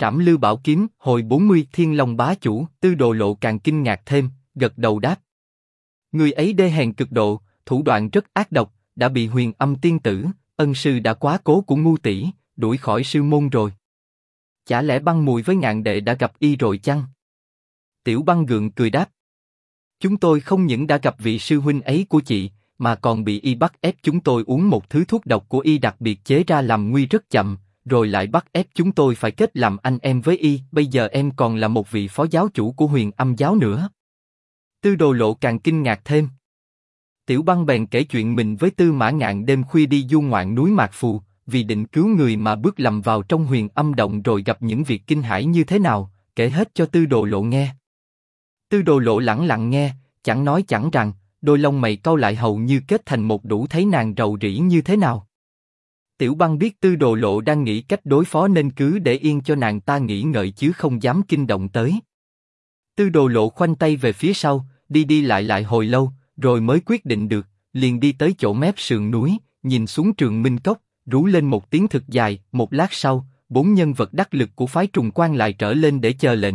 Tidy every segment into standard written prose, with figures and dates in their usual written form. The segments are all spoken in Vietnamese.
Trảm Lư Bảo Kiếm, hồi 40. Thiên Long Bá Chủ. Tư Đồ Lộ càng kinh ngạc thêm, gật đầu đáp. Người ấy đê hèn cực độ, thủ đoạn rất ác độc, đã bị Huyền Âm tiên tử, ân sư đã quá cố của Ngu tỷ, đuổi khỏi sư môn rồi. Chả lẽ Băng Mùi với Ngạn đệ đã gặp y rồi chăng? Tiểu Băng gượng cười đáp. Chúng tôi không những đã gặp vị sư huynh ấy của chị, mà còn bị y bắt ép chúng tôi uống một thứ thuốc độc của y đặc biệt chế ra làm nguy rất chậm, rồi lại bắt ép chúng tôi phải kết làm anh em với y. Bây giờ em còn là một vị phó giáo chủ của Huyền Âm giáo nữa. Tư Đồ Lộ càng kinh ngạc thêm. Tiểu Băng bèn kể chuyện mình với Tư Mã Ngạn đêm khuya đi du ngoạn núi Mạc Phù, vì định cứu người mà bước lầm vào trong Huyền Âm động rồi gặp những việc kinh hãi như thế nào, kể hết cho Tư Đồ Lộ nghe. Tư Đồ Lộ lẳng lặng nghe, chẳng nói chẳng rằng, đôi lông mày cau lại hầu như kết thành một đủ thấy nàng rầu rĩ như thế nào. Tiểu Băng biết Tư Đồ Lộ đang nghĩ cách đối phó nên cứ để yên cho nàng ta nghĩ ngợi chứ không dám kinh động tới. Tư Đồ Lộ khoanh tay về phía sau, đi đi lại hồi lâu, rồi mới quyết định được, liền đi tới chỗ mép sườn núi, nhìn xuống Trường Minh Cốc, rú lên một tiếng thực dài. Một lát sau, 4 nhân vật đắc lực của phái Trùng Quan lại trở lên để chờ lệnh.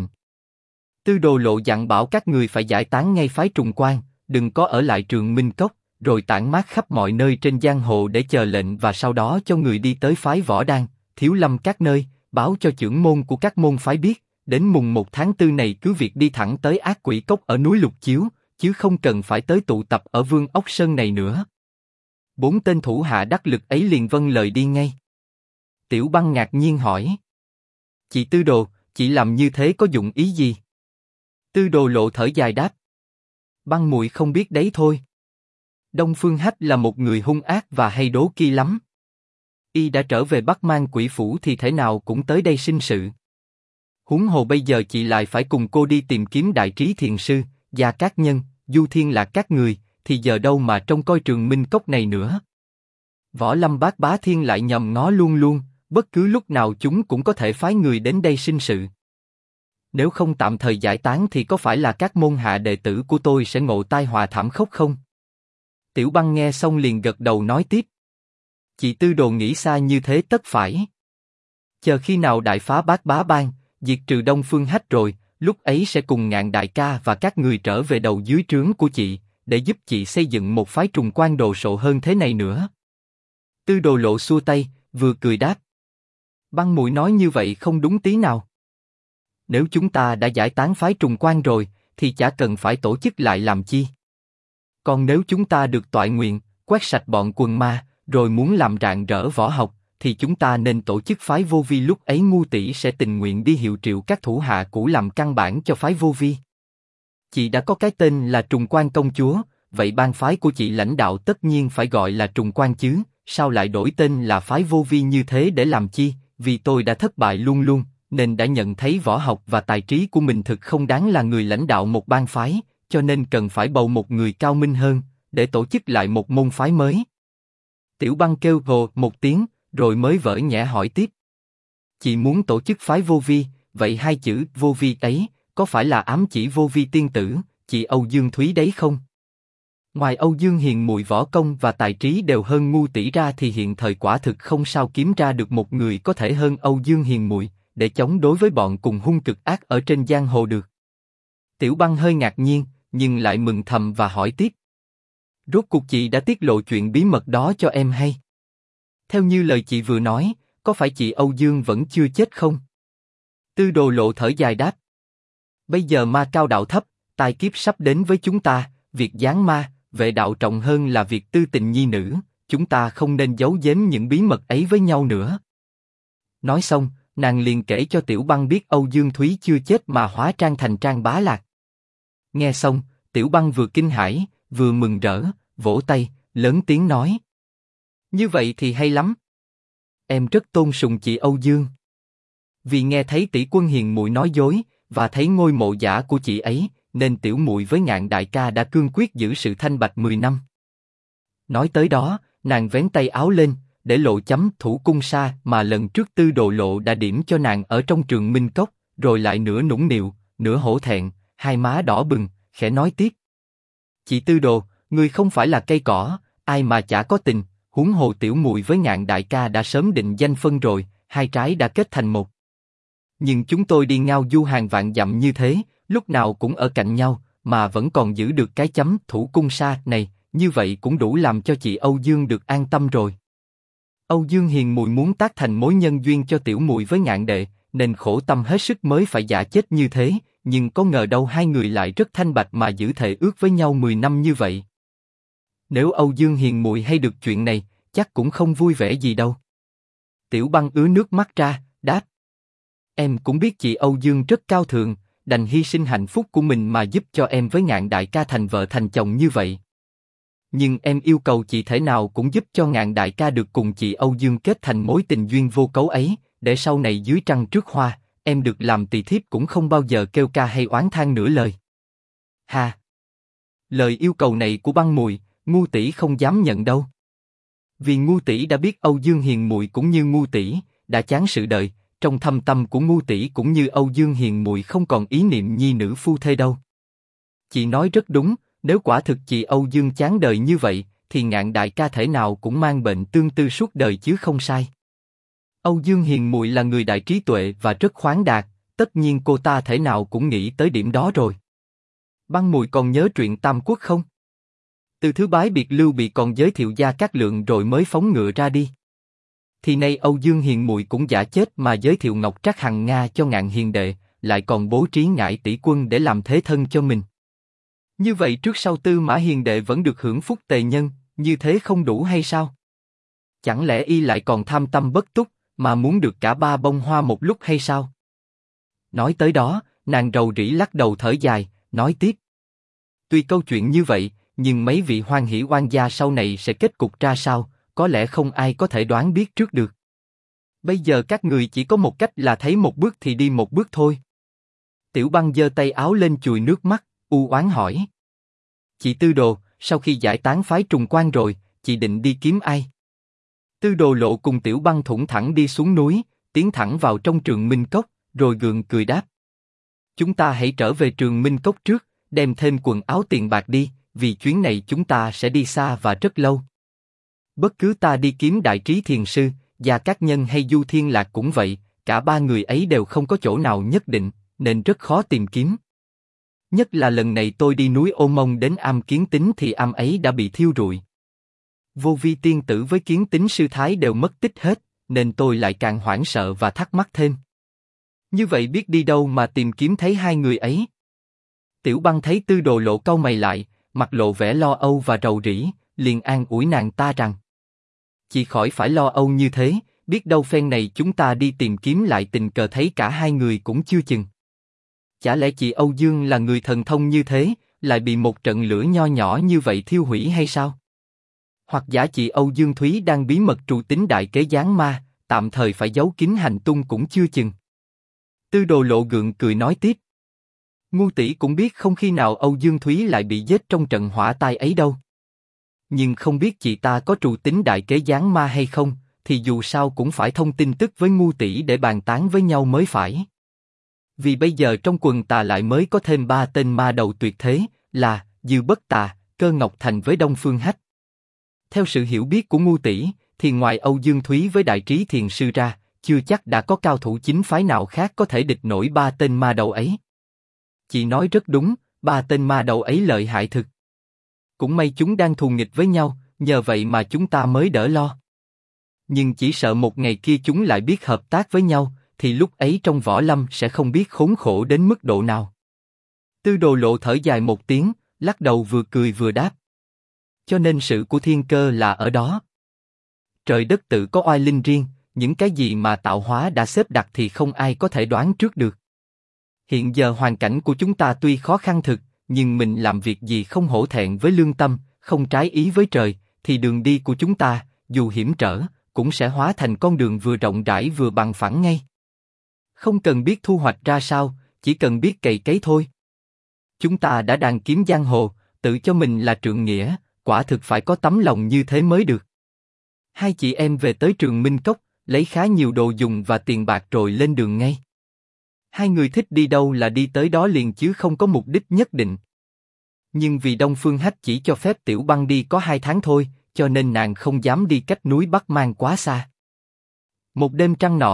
Tư Đồ Lộ dặn bảo các người phải giải tán ngay phái Trùng Quan, đừng có ở lại Trường Minh Cốc, rồi tản mát khắp mọi nơi trên giang hồ để chờ lệnh, và sau đó cho người đi tới phái Võ Đan, Thiếu Lâm các nơi, báo cho trưởng môn của các môn phái biết, đến mùng 1 tháng 4 này cứ việc đi thẳng tới Ác Quỷ Cốc ở núi Lục Chiếu, chứ không cần phải tới tụ tập ở Vương Ốc Sơn này nữa. 4 tên thủ hạ đắc lực ấy liền vâng lời đi ngay. Tiểu Băng ngạc nhiên hỏi. Chị Tư Đồ, chị làm như thế có dụng ý gì? Tư Đồ Lộ thở dài đáp. Băng muội không biết đấy thôi. Đông Phương Hách là một người hung ác và hay đố kỵ lắm. Y đã trở về Bắc Mang Quỷ Phủ thì thể nào cũng tới đây sinh sự. Huống hồ bây giờ chị lại phải cùng cô đi tìm kiếm Đại Trí Thiền Sư, Gia Cát Nhân, Du Thiên Lạc các người, thì giờ đâu mà trông coi Trường Minh Cốc này nữa. Võ Lâm Bát Bá Thiên lại nhòm ngó luôn luôn, bất cứ lúc nào chúng cũng có thể phái người đến đây sinh sự. Nếu không tạm thời giải tán thì có phải là các môn hạ đệ tử của tôi sẽ ngộ tai họa thảm khốc không? Tiểu Băng nghe xong liền gật đầu nói tiếp. Chị Tư Đồ nghĩ xa như thế tất phải. Chờ khi nào đại phá Bát Bá Bang, diệt trừ Đông Phương Hách rồi, lúc ấy sẽ cùng Ngạn đại ca và các người trở về đầu dưới trướng của chị, để giúp chị xây dựng một phái Trùng Quan đồ sộ hơn thế này nữa. Tư Đồ Lộ xua tay, vừa cười đáp. Băng muội nói như vậy không đúng tí nào. Nếu chúng ta đã giải tán phái Trùng Quan rồi, thì chả cần phải tổ chức lại làm chi. Còn nếu chúng ta được toại nguyện, quét sạch bọn quần ma, rồi muốn làm rạng rỡ võ học, thì chúng ta nên tổ chức phái Vô Vi, lúc ấy Ngu tỷ sẽ tình nguyện đi hiệu triệu các thủ hạ cũ làm căn bản cho phái Vô Vi. Chị đã có cái tên là Trùng Quan công chúa, vậy bang phái của chị lãnh đạo tất nhiên phải gọi là Trùng Quan chứ, sao lại đổi tên là phái Vô Vi như thế để làm chi? Vì tôi đã thất bại luôn luôn, nên đã nhận thấy võ học và tài trí của mình thực không đáng là người lãnh đạo một bang phái, cho nên cần phải bầu một người cao minh hơn, để tổ chức lại một môn phái mới. Tiểu Băng kêu hồ một tiếng, rồi mới vỡ nhẽ hỏi tiếp. Chị muốn tổ chức phái Vô Vi, vậy hai chữ Vô Vi ấy, có phải là ám chỉ Vô Vi tiên tử, chị Âu Dương Thúy đấy không? Ngoài Âu Dương Hiền muội võ công và tài trí đều hơn Ngu tỷ ra thì hiện thời quả thực không sao kiếm ra được một người có thể hơn Âu Dương Hiền muội để chống đối với bọn cùng hung cực ác ở trên giang hồ được. Tiểu Băng hơi ngạc nhiên, nhưng lại mừng thầm và hỏi tiếp. Rốt cuộc chị đã tiết lộ chuyện bí mật đó cho em hay? Theo như lời chị vừa nói, có phải chị Âu Dương vẫn chưa chết không? Tư Đồ Lộ thở dài đáp. Bây giờ ma cao đạo thấp, tai kiếp sắp đến với chúng ta, việc giáng ma, vệ đạo trọng hơn là việc tư tình nhi nữ, chúng ta không nên giấu giếm những bí mật ấy với nhau nữa. Nói xong, nàng liền kể cho Tiểu Băng biết Âu Dương Thúy chưa chết mà hóa trang thành Trang Bá Lạc. Nghe xong, Tiểu Băng vừa kinh hãi, vừa mừng rỡ, vỗ tay, lớn tiếng nói. Như vậy thì hay lắm. Em rất tôn sùng chị Âu Dương. Vì nghe thấy tỷ quân hiền muội nói dối, và thấy ngôi mộ giả của chị ấy, nên tiểu muội với Ngạn đại ca đã cương quyết giữ sự thanh bạch 10 năm. Nói tới đó, nàng vén tay áo lên, để lộ chấm thủ cung sa mà lần trước Tư Đồ Lộ đã điểm cho nàng ở trong Trường Minh Cốc, rồi lại nửa nũng nịu, nửa hổ thẹn, hai má đỏ bừng, khẽ nói tiếp. Chị Tư Đồ, ngươi không phải là cây cỏ, ai mà chả có tình, huống hồ tiểu muội với Ngạn đại ca đã sớm định danh phân rồi, hai trái đã kết thành một. Nhưng chúng tôi đi ngao du hàng vạn dặm như thế, lúc nào cũng ở cạnh nhau, mà vẫn còn giữ được cái chấm thủ cung sa này, như vậy cũng đủ làm cho chị Âu Dương được an tâm rồi. Âu Dương Hiền Muội muốn tác thành mối nhân duyên cho tiểu muội với Ngạn Đệ, nên khổ tâm hết sức mới phải giả chết như thế, nhưng có ngờ đâu hai người lại rất thanh bạch mà giữ thệ ước với nhau 10 năm như vậy. Nếu Âu Dương Hiền Muội hay được chuyện này, chắc cũng không vui vẻ gì đâu. Tiểu Băng ứa nước mắt ra, đáp: Em cũng biết chị Âu Dương rất cao thượng, đành hy sinh hạnh phúc của mình mà giúp cho em với Ngạn đại ca thành vợ thành chồng như vậy. Nhưng em yêu cầu chị thể nào cũng giúp cho Ngạn đại ca được cùng chị Âu Dương kết thành mối tình duyên vô cấu ấy, để sau này dưới trăng trước hoa, em được làm tỳ thiếp cũng không bao giờ kêu ca hay oán than nửa lời. Ha! Lời yêu cầu này của Băng Mùi, Ngu tỷ không dám nhận đâu. Vì Ngu tỷ đã biết Âu Dương Hiền Muội cũng như Ngu tỷ đã chán sự đời, trong thâm tâm của Ngu tỷ cũng như Âu Dương Hiền Muội không còn ý niệm nhi nữ phu thê đâu. Chị nói rất đúng, nếu quả thực chị Âu Dương chán đời như vậy, thì Ngạn đại ca thể nào cũng mang bệnh tương tư suốt đời chứ không sai. Âu Dương Hiền Muội là người đại trí tuệ và rất khoáng đạt, tất nhiên cô ta thể nào cũng nghĩ tới điểm đó rồi. Băng Mùi còn nhớ truyện Tam Quốc không? Từ thứ bái biệt Lưu Bị còn giới thiệu Gia Cát Lượng rồi mới phóng ngựa ra đi. Thì nay Âu Dương Hiền Muội cũng giả chết mà giới thiệu Ngọc Trác Hằng Nga cho Ngạn hiền đệ, lại còn bố trí Ngải tỷ quân để làm thế thân cho mình. Như vậy trước sau Tư Mã hiền đệ vẫn được hưởng phúc tề nhân, như thế không đủ hay sao? Chẳng lẽ y lại còn tham tâm bất túc, mà muốn được cả ba bông hoa một lúc hay sao? Nói tới đó, nàng rầu rĩ lắc đầu thở dài, nói tiếp: Tuy câu chuyện như vậy, nhưng mấy vị hoan hỷ oan gia sau này sẽ kết cục ra sao, có lẽ không ai có thể đoán biết trước được. Bây giờ các người chỉ có một cách là thấy một bước thì đi một bước thôi. Tiểu Băng giơ tay áo lên chùi nước mắt, u oán hỏi: Chị Tư Đồ, sau khi giải tán phái Trùng Quan rồi, chị định đi kiếm ai? Tư Đồ Lộ cùng Tiểu Băng thủng thẳng đi xuống núi, tiến thẳng vào trong Trường Minh Cốc, rồi gượng cười đáp: Chúng ta hãy trở về Trường Minh Cốc trước, đem thêm quần áo tiền bạc đi, vì chuyến này chúng ta sẽ đi xa và rất lâu. Bất cứ ta đi kiếm Đại Trí Thiền Sư, Gia Cát Nhân hay Du Thiên Lạc cũng vậy, cả ba người ấy đều không có chỗ nào nhất định, nên rất khó tìm kiếm. Nhất là lần này tôi đi núi Ô Mông đến am Kiến Tính thì am ấy đã bị thiêu rụi. Vô Vi tiên tử với Kiến Tính sư thái đều mất tích hết, nên tôi lại càng hoảng sợ và thắc mắc thêm. Như vậy biết đi đâu mà tìm kiếm thấy hai người ấy? Tiểu Băng thấy Tư Đồ Lộ cau mày lại, mặt lộ vẻ lo âu và rầu rĩ, liền an ủi nàng ta rằng: Chị khỏi phải lo âu như thế, biết đâu phen này chúng ta đi tìm kiếm lại tình cờ thấy cả hai người cũng chưa chừng. Chả lẽ chị Âu Dương là người thần thông như thế, lại bị một trận lửa nho nhỏ như vậy thiêu hủy hay sao? Hoặc giả chị Âu Dương Thúy đang bí mật trù tính đại kế giáng ma, tạm thời phải giấu kín hành tung cũng chưa chừng. Tư Đồ Lộ gượng cười nói tiếp: Ngu tỷ cũng biết không khi nào Âu Dương Thúy lại bị giết trong trận hỏa tai ấy đâu. Nhưng không biết chị ta có trù tính đại kế giáng ma hay không, thì dù sao cũng phải thông tin tức với Ngu tỷ để bàn tán với nhau mới phải. Vì bây giờ trong quần tà lại mới có thêm 3 tên ma đầu tuyệt thế, là Dư Bất Tà, Cơ Ngọc Thành với Đông Phương Hách. Theo sự hiểu biết của Ngu tỷ, thì ngoài Âu Dương Thúy với Đại Trí Thiền Sư ra, chưa chắc đã có cao thủ chính phái nào khác có thể địch nổi 3 tên ma đầu ấy. Chị nói rất đúng, 3 tên ma đầu ấy lợi hại thực. Cũng may chúng đang thù nghịch với nhau, nhờ vậy mà chúng ta mới đỡ lo. Nhưng chỉ sợ một ngày kia chúng lại biết hợp tác với nhau, thì lúc ấy trong võ lâm sẽ không biết khốn khổ đến mức độ nào. Tư Đồ Lộ thở dài một tiếng, lắc đầu vừa cười vừa đáp: Cho nên sự của thiên cơ là ở đó. Trời đất tự có oai linh riêng, những cái gì mà tạo hóa đã xếp đặt thì không ai có thể đoán trước được. Hiện giờ hoàn cảnh của chúng ta tuy khó khăn thực, nhưng mình làm việc gì không hổ thẹn với lương tâm, không trái ý với trời, thì đường đi của chúng ta, dù hiểm trở, cũng sẽ hóa thành con đường vừa rộng rãi vừa bằng phẳng ngay. Không cần biết thu hoạch ra sao, chỉ cần biết cày cấy thôi. Chúng ta đã đàn kiếm giang hồ, tự cho mình là trượng nghĩa, quả thực phải có tấm lòng như thế mới được. Hai chị em về tới Trường Minh Cốc, lấy khá nhiều đồ dùng và tiền bạc rồi lên đường ngay. Hai người thích đi đâu là đi tới đó liền chứ không có mục đích nhất định. Nhưng vì Đông Phương Hách chỉ cho phép Tiểu Băng đi có 2 tháng thôi, cho nên nàng không dám đi cách núi Bắc Mang quá xa. Một đêm trăng nọ,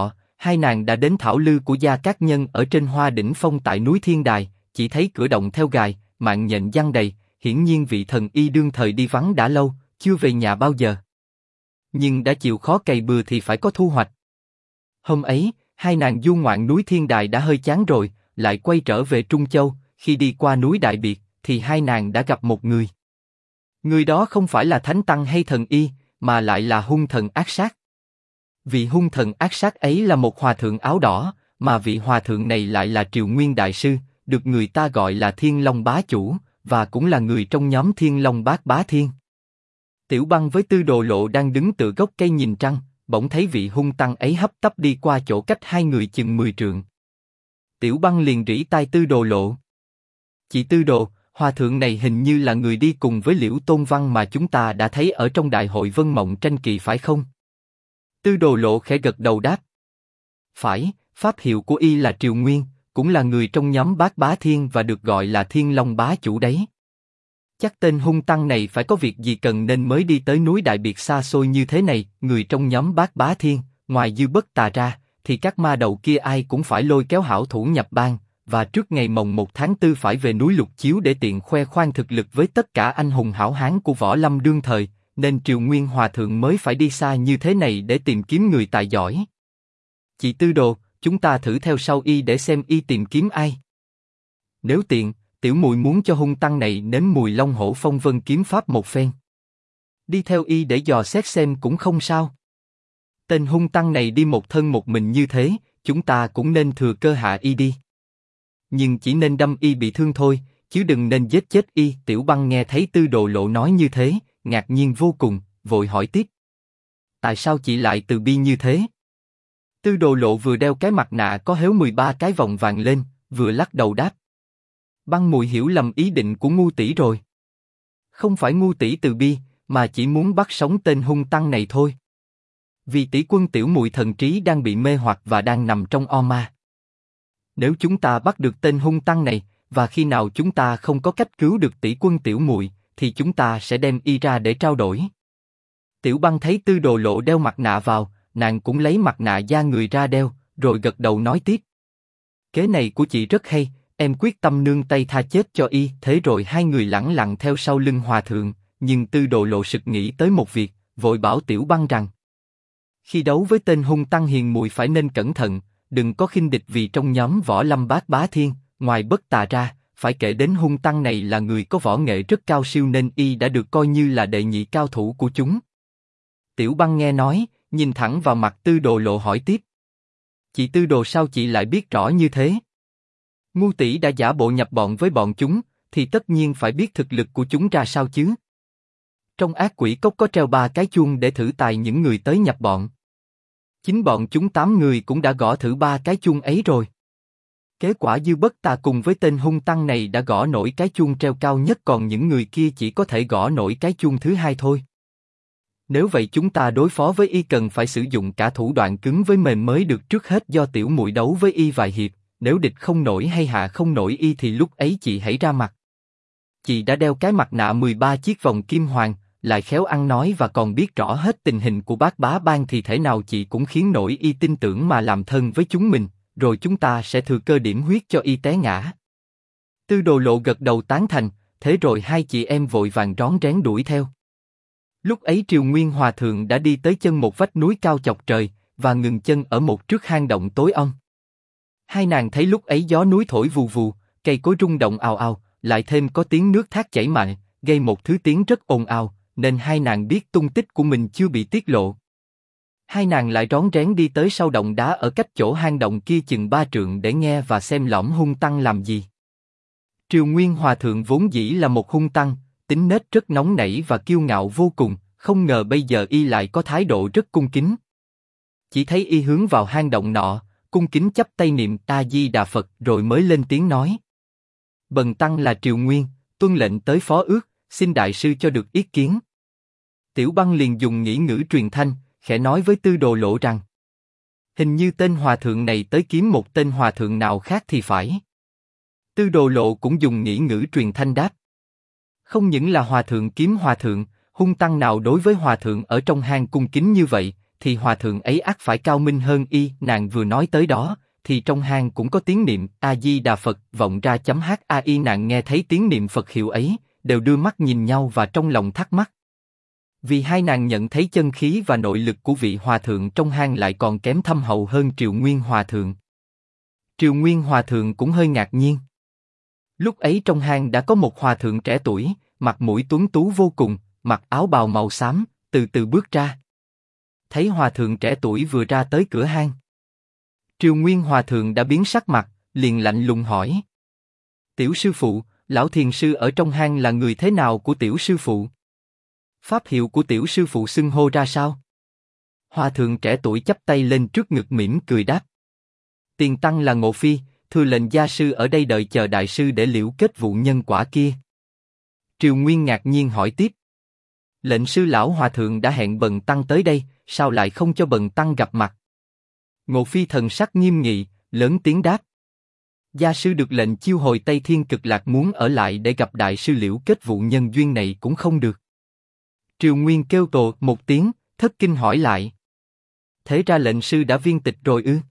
hai nàng đã đến thảo lư của Gia Cát Nhân ở trên Hoa Đỉnh Phong tại núi Thiên Đài, chỉ thấy cửa động theo gài, mạng nhện giăng đầy, hiển nhiên vị thần y đương thời đi vắng đã lâu, chưa về nhà bao giờ. Nhưng đã chịu khó cày bừa thì phải có thu hoạch. Hôm ấy, hai nàng du ngoạn núi Thiên Đài đã hơi chán rồi, lại quay trở về Trung Châu, khi đi qua núi Đại Biệt, thì hai nàng đã gặp một người. Người đó không phải là thánh tăng hay thần y, mà lại là hung thần ác sát. Vị hung thần ác sát ấy là một hòa thượng áo đỏ, mà vị hòa thượng này lại là Triều Nguyên Đại Sư, được người ta gọi là Thiên Long Bá Chủ, và cũng là người trong nhóm Thiên Long Bát Bá Thiên. Tiểu Băng với Tư Đồ Lộ đang đứng tựa gốc cây nhìn trăng, bỗng thấy vị hung tăng ấy hấp tấp đi qua chỗ cách hai người chừng 10 trượng. Tiểu Băng liền rỉ tai Tư Đồ Lộ. Chị Tư Đồ, hòa thượng này hình như là người đi cùng với Liễu Tôn Văn mà chúng ta đã thấy ở trong đại hội Vân Mộng Tranh Kỳ phải không? Tư Đồ Lộ khẽ gật đầu đáp. Phải, pháp hiệu của y là Triều Nguyên, cũng là người trong nhóm Bát Bá Thiên và được gọi là Thiên Long Bá Chủ đấy. Chắc tên hung tăng này phải có việc gì cần nên mới đi tới núi Đại Biệt xa xôi như thế này. Người trong nhóm Bát Bá Thiên, ngoài Dư Bất Tà ra, thì các ma đầu kia ai cũng phải lôi kéo hảo thủ nhập bang, và trước ngày mồng 1 tháng 4 phải về núi Lục Chiếu để tiện khoe khoang thực lực với tất cả anh hùng hảo hán của võ lâm đương thời, nên Triều Nguyên Hòa Thượng mới phải đi xa như thế này để tìm kiếm người tài giỏi. Chị Tư Đồ, chúng ta thử theo sau y để xem y tìm kiếm ai. Nếu tiện, tiểu muội muốn cho hung tăng này nếm mùi Long Hổ Phong Vân kiếm pháp một phen. Đi theo y để dò xét xem cũng không sao. Tên hung tăng này đi một thân một mình như thế, chúng ta cũng nên thừa cơ hạ y đi. Nhưng chỉ nên đâm y bị thương thôi, chứ đừng nên giết chết y. Tiểu Băng nghe thấy Tư Đồ Lộ nói như thế, ngạc nhiên vô cùng, vội hỏi tiếp. Tại sao chị lại từ bi như thế? Tư Đồ Lộ vừa đeo cái mặt nạ có héo 13 cái vòng vàng lên, vừa lắc đầu đáp. Băng muội hiểu lầm ý định của ngu tỷ rồi. Không phải ngu tỷ từ bi, mà chỉ muốn bắt sống tên hung tăng này thôi. Vì tỷ quân tiểu muội thần trí đang bị mê hoặc và đang nằm trong o ma. Nếu chúng ta bắt được tên hung tăng này, và khi nào chúng ta không có cách cứu được tỷ quân tiểu muội, thì chúng ta sẽ đem y ra để trao đổi. Tiểu Băng thấy Tư Đồ Lộ đeo mặt nạ vào, nàng cũng lấy mặt nạ da người ra đeo, rồi gật đầu nói tiếp. Kế này của chị rất hay, em quyết tâm nương tay tha chết cho y. Thế rồi hai người lẳng lặng theo sau lưng hòa thượng, nhưng Tư Đồ Lộ sực nghĩ tới một việc, vội bảo Tiểu Băng rằng: khi đấu với tên hung tăng hiền muội phải nên cẩn thận, đừng có khinh địch, vì trong nhóm võ lâm Bát Bá Thiên, ngoài Bất Tà ra, phải kể đến hung tăng này là người có võ nghệ rất cao siêu, nên y đã được coi như là đệ nhị cao thủ của chúng. Tiểu Băng nghe nói, nhìn thẳng vào mặt Tư Đồ Lộ hỏi tiếp. Chị Tư Đồ, sao chị lại biết rõ như thế? Ngu tỷ đã giả bộ nhập bọn với bọn chúng, thì tất nhiên phải biết thực lực của chúng ra sao chứ. Trong ác quỷ cốc có treo 3 cái chuông để thử tài những người tới nhập bọn. Chính bọn chúng 8 người cũng đã gõ thử 3 cái chuông ấy rồi. Kết quả Dư Bất Tà cùng với tên hung tăng này đã gõ nổi cái chuông treo cao nhất, còn những người kia chỉ có thể gõ nổi cái chuông thứ 2 thôi. Nếu vậy chúng ta đối phó với y cần phải sử dụng cả thủ đoạn cứng với mềm mới được. Trước hết do tiểu muội đấu với y vài hiệp, nếu địch không nổi hay hạ không nổi y thì lúc ấy chị hãy ra mặt. Chị đã đeo cái mặt nạ 13 chiếc vòng kim hoàng, lại khéo ăn nói và còn biết rõ hết tình hình của Bát Bá Bang, thì thể nào chị cũng khiến nổi y tin tưởng mà làm thân với chúng mình, rồi chúng ta sẽ thừa cơ điểm huyết cho y té ngã. Tư Đồ Lộ gật đầu tán thành, thế rồi hai chị em vội vàng rón rén đuổi theo. Lúc ấy Triều Nguyên Hòa Thượng đã đi tới chân một vách núi cao chọc trời, và ngừng chân ở một trước hang động tối om. Hai nàng thấy lúc ấy gió núi thổi vù vù, cây cối rung động ào ào, lại thêm có tiếng nước thác chảy mạnh, gây một thứ tiếng rất ồn ào, nên hai nàng biết tung tích của mình chưa bị tiết lộ. Hai nàng lại rón rén đi tới sau động đá ở cách chỗ hang động kia chừng 3 trượng để nghe và xem lõm hung tăng làm gì. Triều Nguyên Hòa Thượng vốn dĩ là một hung tăng, tính nết rất nóng nảy và kiêu ngạo vô cùng, không ngờ bây giờ y lại có thái độ rất cung kính. Chỉ thấy y hướng vào hang động nọ, cung kính chắp tay niệm A Di Đà Phật, rồi mới lên tiếng nói: Bần tăng là Triều Nguyên, tuân lệnh tới phó ước, xin đại sư cho được ý kiến. Tiểu Băng liền dùng nghĩ ngữ truyền thanh, khẽ nói với Tư Đồ Lộ rằng: hình như tên hòa thượng này tới kiếm một tên hòa thượng nào khác thì phải. Tư Đồ Lộ cũng dùng nghĩ ngữ truyền thanh đáp: không những là hòa thượng kiếm hòa thượng, hung tăng nào đối với hòa thượng ở trong hang cung kính như vậy, thì hòa thượng ấy ắt phải cao minh hơn y. Nàng vừa nói tới đó, thì trong hang cũng có tiếng niệm A Di Đà Phật vọng ra. Hai nàng nghe thấy tiếng niệm Phật hiệu ấy, đều đưa mắt nhìn nhau và trong lòng thắc mắc. Vì hai nàng nhận thấy chân khí và nội lực của vị hòa thượng trong hang lại còn kém thâm hậu hơn Triều Nguyên hòa thượng. Triều Nguyên hòa thượng cũng hơi ngạc nhiên. Lúc ấy trong hang đã có một hòa thượng trẻ tuổi, mặt mũi tuấn tú vô cùng, mặc áo bào màu xám, từ từ bước ra. Thấy hòa thượng trẻ tuổi vừa ra tới cửa hang, Triều Nguyên hòa thượng đã biến sắc mặt, liền lạnh lùng hỏi: Tiểu sư phụ, lão thiền sư ở trong hang là người thế nào của tiểu sư phụ? Pháp hiệu của tiểu sư phụ xưng hô ra sao? Hòa thượng trẻ tuổi chắp tay lên trước ngực mỉm cười đáp: Tiền tăng là Ngộ Phi, thưa lệnh gia sư ở đây đợi chờ đại sư để liễu kết vụ nhân quả kia. Triều Nguyên ngạc nhiên hỏi tiếp: Lệnh sư lão hòa thượng đã hẹn bần tăng tới đây, sao lại không cho bần tăng gặp mặt? Ngộ Phi thần sắc nghiêm nghị, lớn tiếng đáp: Gia sư được lệnh chiêu hồi Tây Thiên Cực Lạc, muốn ở lại để gặp đại sư liễu kết vụ nhân duyên này cũng không được. Triều Nguyên kêu tồ một tiếng, thất kinh hỏi lại: Thế ra lệnh sư đã viên tịch rồi ư?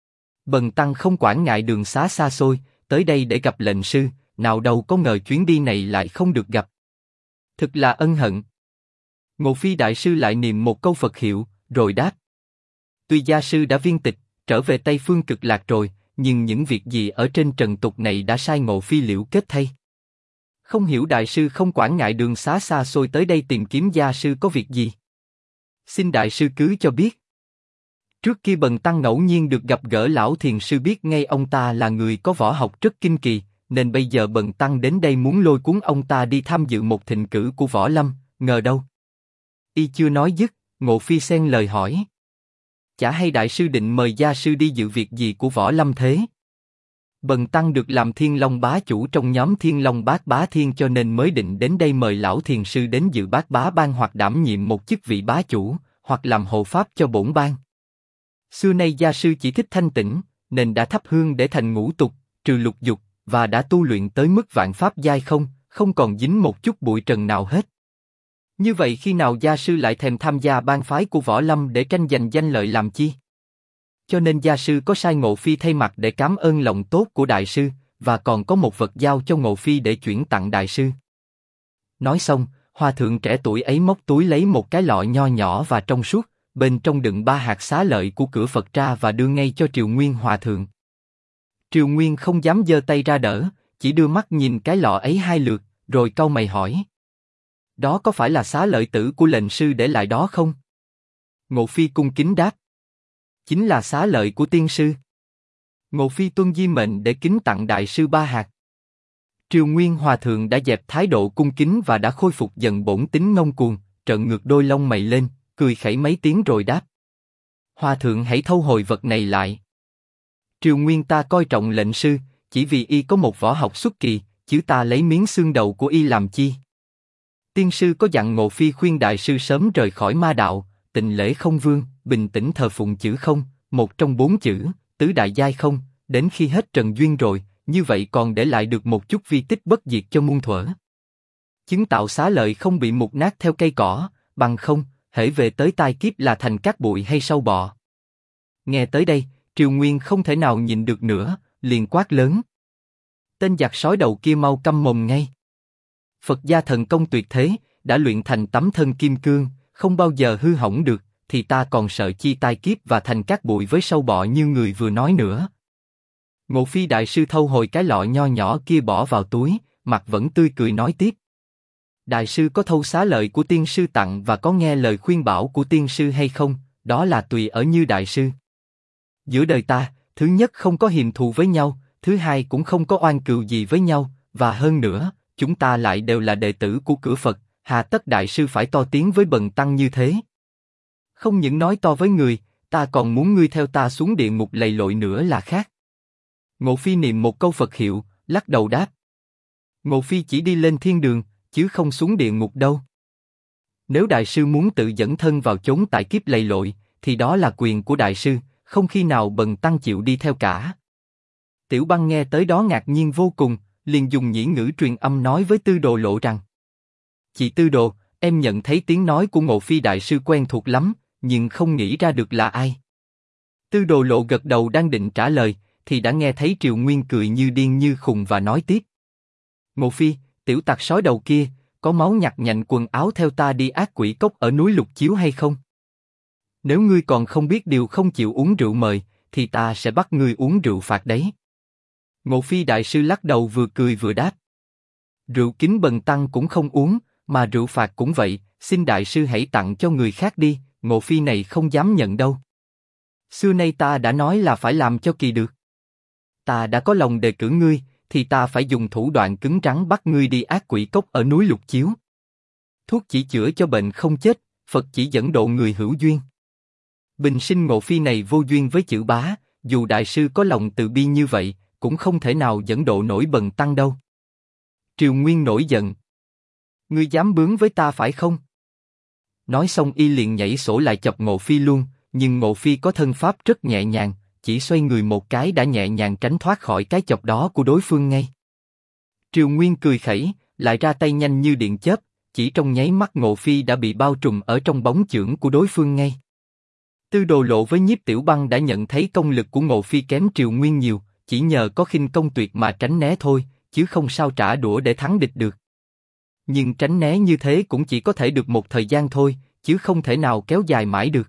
Bần tăng không quản ngại đường xá xa xôi, tới đây để gặp lệnh sư, nào đâu có ngờ chuyến đi này lại không được gặp. Thực là ân hận. Ngộ Phi đại sư lại niệm một câu Phật hiệu, rồi đáp: Tuy gia sư đã viên tịch, trở về Tây Phương Cực Lạc rồi, nhưng những việc gì ở trên trần tục này đã sai Ngộ Phi liễu kết thay. Không hiểu đại sư không quản ngại đường xá xa xôi tới đây tìm kiếm gia sư có việc gì? Xin đại sư cứ cho biết. Trước kia bần tăng ngẫu nhiên được gặp gỡ lão thiền sư, biết ngay ông ta là người có võ học rất kinh kỳ, nên bây giờ bần tăng đến đây muốn lôi cuốn ông ta đi tham dự một thịnh cử của võ lâm, ngờ đâu. Y chưa nói dứt, Ngộ Phi xen lời hỏi: Chả hay đại sư định mời gia sư đi dự việc gì của võ lâm thế? Bần tăng được làm Thiên Long bá chủ trong nhóm Thiên Long bát bá thiên, cho nên mới định đến đây mời lão thiền sư đến dự bát bá ban, hoặc đảm nhiệm một chức vị bá chủ, hoặc làm hộ pháp cho bổn bang. Xưa nay gia sư chỉ thích thanh tĩnh, nên đã thắp hương để thành ngũ tục, trừ lục dục, và đã tu luyện tới mức vạn pháp giai không còn dính một chút bụi trần nào hết. Như vậy khi nào gia sư lại thèm tham gia bang phái của võ lâm để tranh giành danh lợi làm chi? Cho nên gia sư có sai Ngộ Phi thay mặt để cảm ơn lòng tốt của đại sư, và còn có một vật giao cho Ngộ Phi để chuyển tặng đại sư. Nói xong, hòa thượng trẻ tuổi ấy móc túi lấy một cái lọ nho nhỏ và trong suốt, bên trong đựng 3 hạt xá lợi của cửa Phật ra và đưa ngay cho Triều Nguyên hòa thượng. Triều Nguyên không dám giơ tay ra đỡ, chỉ đưa mắt nhìn cái lọ ấy 2 lượt, rồi cau mày hỏi: Đó có phải là xá lợi tử của lệnh sư để lại đó không? Ngộ Phi cung kính đáp: Chính là xá lợi của tiên sư. Ngộ Phi tuân di mệnh để kính tặng đại sư 3 hạt. Triều Nguyên hòa thượng đã dẹp thái độ cung kính và đã khôi phục dần bổn tính ngông cuồng, trợn ngược đôi lông mày lên, cười khẩy mấy tiếng rồi đáp: Hòa thượng hãy thâu hồi vật này lại. Triều Nguyên ta coi trọng lệnh sư, chỉ vì y có một võ học xuất kỳ, chứ ta lấy miếng xương đầu của y làm chi? Tiên sư có dặn Ngộ Phi khuyên đại sư sớm rời khỏi ma đạo, tịnh lễ không vương, bình tĩnh thờ phụng chữ không, một trong 4 chữ, tứ đại giai không, đến khi hết trần duyên rồi, như vậy còn để lại được một chút vi tích bất diệt cho muôn thuở. Chứng tạo xá lợi không bị mục nát theo cây cỏ, bằng không, hễ về tới tai kiếp là thành cát bụi hay sâu bọ. Nghe tới đây, Triều Nguyên không thể nào nhịn được nữa, liền quát lớn: Tên giặc sói đầu kia mau câm mồm ngay! Phật gia thần công tuyệt thế, đã luyện thành tấm thân kim cương, không bao giờ hư hỏng được, thì ta còn sợ chi tai kiếp và thành cát bụi với sâu bọ như người vừa nói nữa. Ngộ Phi đại sư thâu hồi cái lọ nho nhỏ kia bỏ vào túi, mặt vẫn tươi cười nói tiếp: Đại sư có thâu xá lợi của tiên sư tặng và có nghe lời khuyên bảo của tiên sư hay không, đó là tùy ở như đại sư. Giữa đời ta, thứ nhất không có hiềm thù với nhau, thứ hai cũng không có oan cừu gì với nhau, và hơn nữa, chúng ta lại đều là đệ tử của cửa Phật, hà tất đại sư phải to tiếng với bần tăng như thế? Không những nói to với người, ta còn muốn ngươi theo ta xuống địa ngục lầy lội nữa là khác. Ngộ Phi niệm một câu Phật hiệu, lắc đầu đáp: Ngộ Phi chỉ đi lên thiên đường, chứ không xuống địa ngục đâu. Nếu đại sư muốn tự dẫn thân vào chốn tại kiếp lầy lội, thì đó là quyền của đại sư, không khi nào bần tăng chịu đi theo cả. Tiểu Băng nghe tới đó ngạc nhiên vô cùng, liền dùng nhĩ ngữ truyền âm nói với Tư Đồ Lộ rằng: Chị Tư Đồ, em nhận thấy tiếng nói của Ngộ Phi đại sư quen thuộc lắm, nhưng không nghĩ ra được là ai. Tư Đồ Lộ gật đầu đang định trả lời, thì đã nghe thấy Triều Nguyên cười như điên như khùng và nói tiếp. Ngộ Phi, tiểu tặc sói đầu kia, có máu nhặt nhạnh quần áo theo ta đi ác quỷ cốc ở núi Lục Chiếu hay không? Nếu ngươi còn không biết điều không chịu uống rượu mời, thì ta sẽ bắt ngươi uống rượu phạt đấy. Ngộ Phi đại sư lắc đầu vừa cười vừa đáp. Rượu kính bần tăng cũng không uống, mà rượu phạt cũng vậy, xin đại sư hãy tặng cho người khác đi, Ngộ Phi này không dám nhận đâu. Xưa nay ta đã nói là phải làm cho kỳ được. Ta đã có lòng đề cử ngươi, thì ta phải dùng thủ đoạn cứng rắn bắt ngươi đi ác quỷ cốc ở núi Lục Chiếu. Thuốc chỉ chữa cho bệnh không chết, Phật chỉ dẫn độ người hữu duyên. Bình sinh Ngộ Phi này vô duyên với chữ bá, dù đại sư có lòng từ bi như vậy, cũng không thể nào dẫn độ nổi bần tăng đâu. Triều Nguyên nổi giận. Ngươi dám bướng với ta phải không? Nói xong y liền nhảy sổ lại chọc Ngộ Phi luôn, nhưng Ngộ Phi có thân pháp rất nhẹ nhàng, chỉ xoay người một cái đã nhẹ nhàng tránh thoát khỏi cái chọc đó của đối phương ngay. Triều Nguyên cười khẩy, lại ra tay nhanh như điện chớp, chỉ trong nháy mắt Ngộ Phi đã bị bao trùm ở trong bóng chưởng của đối phương ngay. Tư Đồ Lộ với Nhiếp Tiểu Băng đã nhận thấy công lực của Ngộ Phi kém Triều Nguyên nhiều, chỉ nhờ có khinh công tuyệt mà tránh né thôi, chứ không sao trả đũa để thắng địch được. Nhưng tránh né như thế cũng chỉ có thể được một thời gian thôi, chứ không thể nào kéo dài mãi được.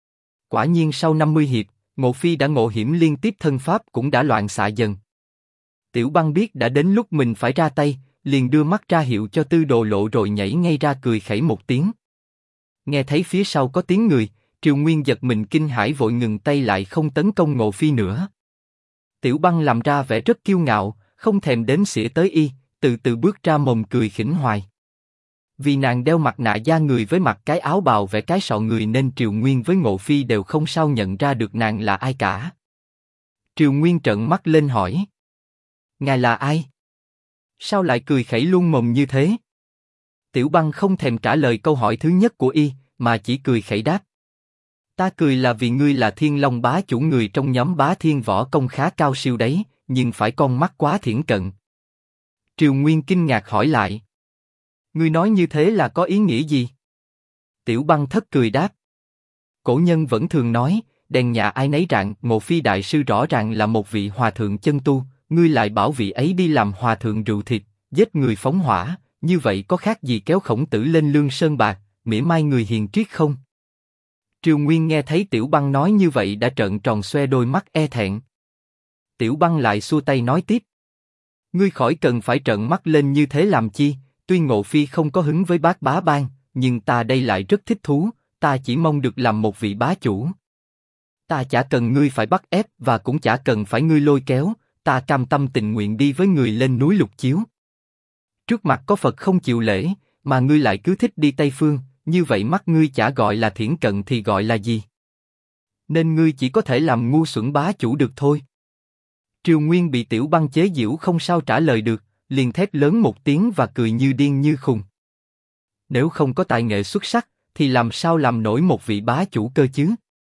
Quả nhiên sau 50 hiệp, Ngộ Phi đã ngộ hiểm liên tiếp, thân pháp cũng đã loạn xạ dần. Tiểu Băng biết đã đến lúc mình phải ra tay, liền đưa mắt ra hiệu cho Tư Đồ Lộ rồi nhảy ngay ra cười khẩy một tiếng. Nghe thấy phía sau có tiếng người, Triều Nguyên giật mình kinh hãi vội ngừng tay lại không tấn công Ngộ Phi nữa. Tiểu Băng làm ra vẻ rất kiêu ngạo, không thèm đếm xỉa tới y, từ từ bước ra mồm cười khỉnh hoài. Vì nàng đeo mặt nạ da người với mặc cái áo bào vẽ cái sọ người nên Triều Nguyên với Ngộ Phi đều không sao nhận ra được nàng là ai cả. Triều Nguyên trợn mắt lên hỏi. Ngài là ai? Sao lại cười khẩy luôn mồm như thế? Tiểu Băng không thèm trả lời câu hỏi thứ nhất của y, mà chỉ cười khẩy đáp. Ta cười là vì ngươi là Thiên Long bá chủ, người trong nhóm bá thiên võ công khá cao siêu đấy, nhưng phải con mắt quá thiển cận. Triều Nguyên kinh ngạc hỏi lại. Ngươi nói như thế là có ý nghĩa gì? Tiểu Băng thất cười đáp. Cổ nhân vẫn thường nói, đèn nhà ai nấy rạng, Ngộ Phi đại sư rõ ràng là một vị hòa thượng chân tu, ngươi lại bảo vị ấy đi làm hòa thượng rượu thịt, giết người phóng hỏa, như vậy có khác gì kéo Khổng Tử lên lương sơn bạc, mỉa mai người hiền triết không? Triều Nguyên nghe thấy Tiểu Băng nói như vậy đã trợn tròn xoe đôi mắt e thẹn. Tiểu Băng lại xua tay nói tiếp. Ngươi khỏi cần phải trợn mắt lên như thế làm chi, tuy Ngộ Phi không có hứng với Bát Bá Bang, nhưng ta đây lại rất thích thú, ta chỉ mong được làm một vị bá chủ. Ta chả cần ngươi phải bắt ép và cũng chả cần phải ngươi lôi kéo, ta cam tâm tình nguyện đi với người lên núi Lục Chiếu. Trước mặt có Phật không chịu lễ, mà ngươi lại cứ thích đi Tây Phương, như vậy mắt ngươi chả gọi là thiển cận thì gọi là gì? Nên ngươi chỉ có thể làm ngu xuẩn bá chủ được thôi. Triều Nguyên bị Tiểu Băng chế giễu không sao trả lời được, liền thét lớn một tiếng và cười như điên như khùng. Nếu không có tài nghệ xuất sắc, thì làm sao làm nổi một vị bá chủ cơ chứ?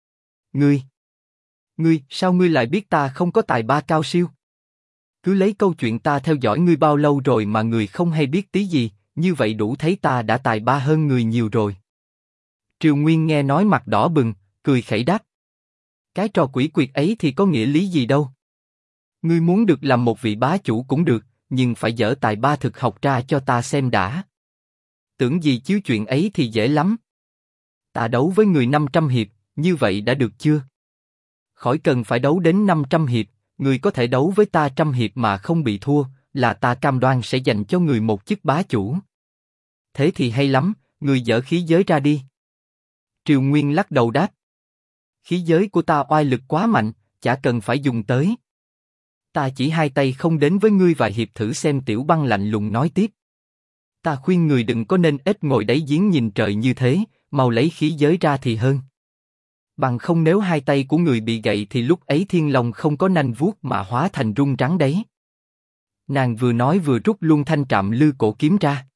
Ngươi, sao ngươi lại biết ta không có tài ba cao siêu? Cứ lấy câu chuyện ta theo dõi ngươi bao lâu rồi mà người không hay biết tí gì, như vậy đủ thấy ta đã tài ba hơn người nhiều rồi. Triều Nguyên nghe nói mặt đỏ bừng, cười khẩy đáp. Cái trò quỷ quyệt ấy thì có nghĩa lý gì đâu. Ngươi muốn được làm một vị bá chủ cũng được, nhưng phải dở tài ba thực học ra cho ta xem đã. Tưởng gì chứ chuyện ấy thì dễ lắm. Ta đấu với người 500 hiệp, như vậy đã được chưa? Khỏi cần phải đấu đến 500 hiệp, người có thể đấu với ta 100 hiệp mà không bị thua, là ta cam đoan sẽ dành cho người một chức bá chủ. Thế thì hay lắm, người dở khí giới ra đi. Triều Nguyên lắc đầu đáp. Khí giới của ta oai lực quá mạnh, chả cần phải dùng tới. Ta chỉ hai tay không đến với ngươi vài hiệp thử xem. Tiểu Băng lạnh lùng nói tiếp. Ta khuyên người đừng có nên ếch ngồi đáy giếng nhìn trời như thế, mau lấy khí giới ra thì hơn. Bằng không nếu hai tay của người bị gậy thì lúc ấy Thiên Long không có nanh vuốt mà hóa thành run rắn đấy. Nàng vừa nói vừa rút luôn thanh trạm lư cổ kiếm ra.